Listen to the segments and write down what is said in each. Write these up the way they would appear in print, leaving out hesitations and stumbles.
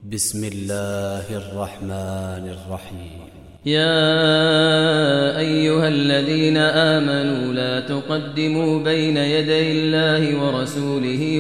بسم الله الرحمن الرحيم. يا أيها الذين آمنوا لا تقدموا بين يدي الله ورسوله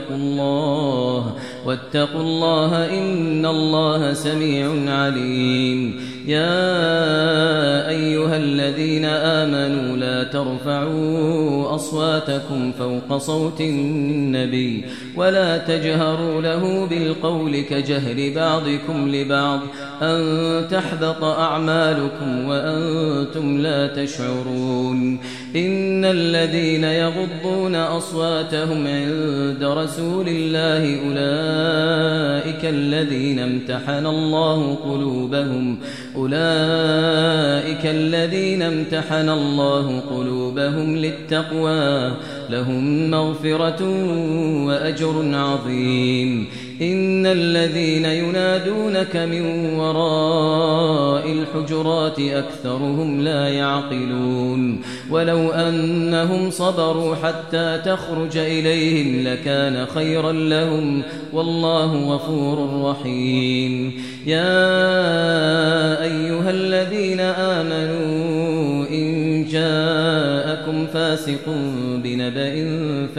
واتقوا الله إن الله سميع عليم. يا أيها الذين آمنوا لا ترفعوا أصواتكم فوق صوت النبي ولا تجهروا له بالقول كجهر بعضكم لبعض أن تحبط أعمالكم وأنتم لا تشعرون. إن الذين يغضون أصواتهم عند رسول الله أولئك الذين امتحن الله قلوبهم للتقوى لهم مغفرة وأجر عظيم. إن الذين ينادونك من وراء الحجرات أكثرهم لا يعقلون. ولو أنهم صبروا حتى تخرج إليهم لكان خيرا لهم والله غفور رحيم. يا أيها الذين آمنوا إن جاءكم فاسق بنبأ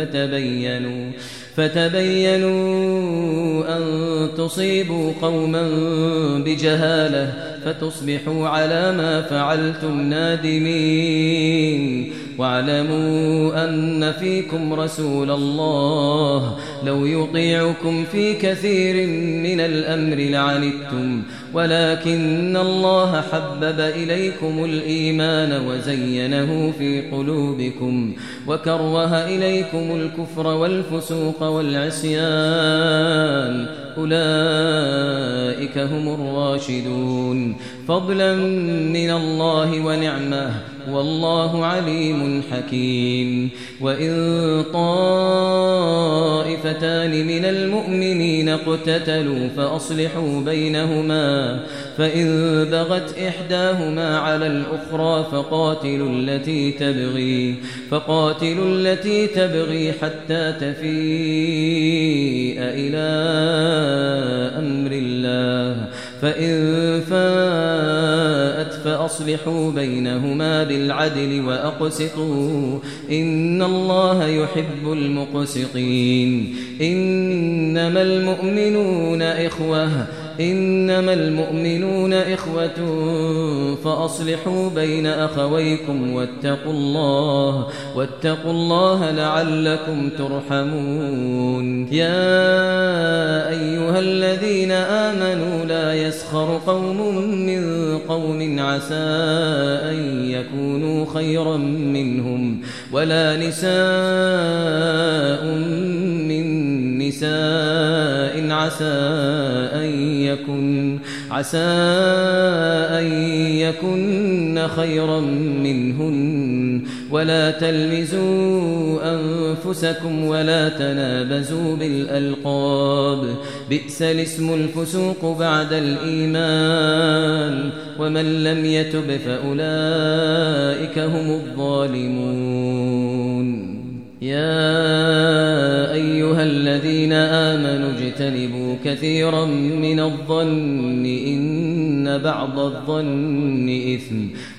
فتبينوا أن تصيبوا قوما بجهالة فتصبحوا على ما فعلتم نادمين. واعلموا أن فيكم رسول الله لو يطيعكم في كثير من الأمر لعنتم ولكن الله حبب إليكم الإيمان وزينه في قلوبكم وكره إليكم الكفر والفسوق والعصيان أولئك هم الراشدون فضلا من الله ونعمه والله عليم حكيم. وإن طائفتان من المؤمنين اقتتلوا فأصلحوا بينهما فإن بغت إحداهما على الأخرى فقاتلوا التي تبغي حتى تفيء إلى أمر الله فإن فاءت فأصلحوا بينهما بالعدل وأقسطوا إن الله يحب المقسطين. إنما المؤمنون إخوة فأصلحوا بين أخويكم واتقوا الله لعلكم ترحمون. يا أيها الذين آمنوا لا يسخر قوم من قوم عسى أن يكونوا خيرا منهم ولا نساء من نساء عسى أن يكن خيرا منهن ولا تلمزوا أنفسكم ولا تنابزوا بالألقاب بئس الاسم الفسوق بعد الإيمان ومن لم يتب فأولئك هم الظالمون. يا أيها الذين آمنوا اجتنبوا كثيرا من الظن إن بعض الظن إثم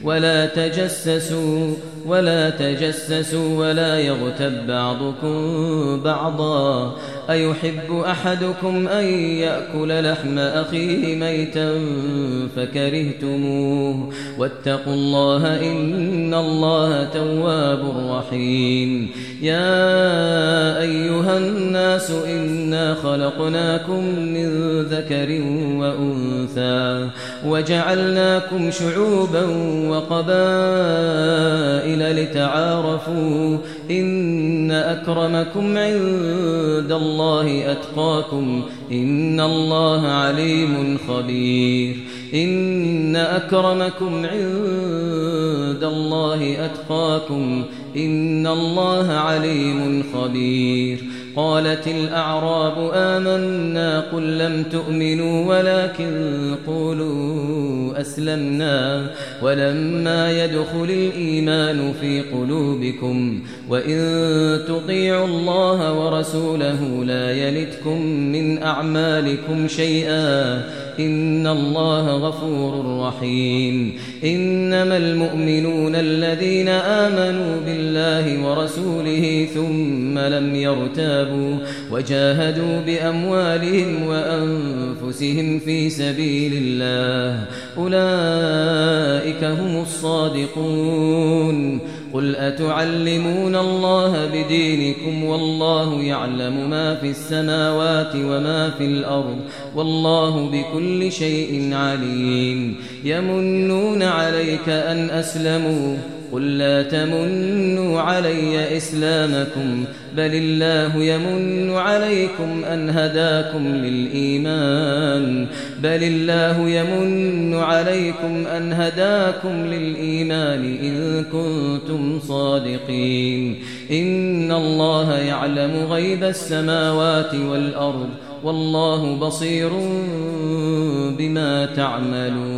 ولا تجسسوا ولا يغتب بعضكم بعضا أيحب أحدكم أن يأكل لحم أخيه ميتا فكرهتموه واتقوا الله إن الله تواب رحيم. يا أيها الناس إنا خلقناكم من ذكر وأنثى وجعلناكم شعوبا وقبائل لتعارفوا إن أكرمكم عند الله أتقاكم إن الله عليم خبير. إن أكرمكم عند الله أتقاكم إن الله عليم خبير. قالت الأعراب آمنا قل لم تؤمنوا ولكن قولوا أسلمنا ولما يدخل الإيمان في قلوبكم وإن تطيعوا الله ورسوله لا يلتكم من أعمالكم شيئا إن الله غفور رحيم إنما المؤمنون الذين آمنوا بالله ورسوله ثم لم يرتابوا وجاهدوا بأموالهم وأنفسهم في سبيل الله أولئك هم الصادقون قل أتعلمون الله بدينكم والله يعلم ما في السماوات وما في الأرض والله بكل شيء عليم يمنون عليك أن أسلموا قل لا تمنوا علي إسلامكم بل الله يمن عليكم أن هداكم للإيمان إن كنتم صادقين إن الله يعلم غيب السماوات والأرض والله بصير بما تعملون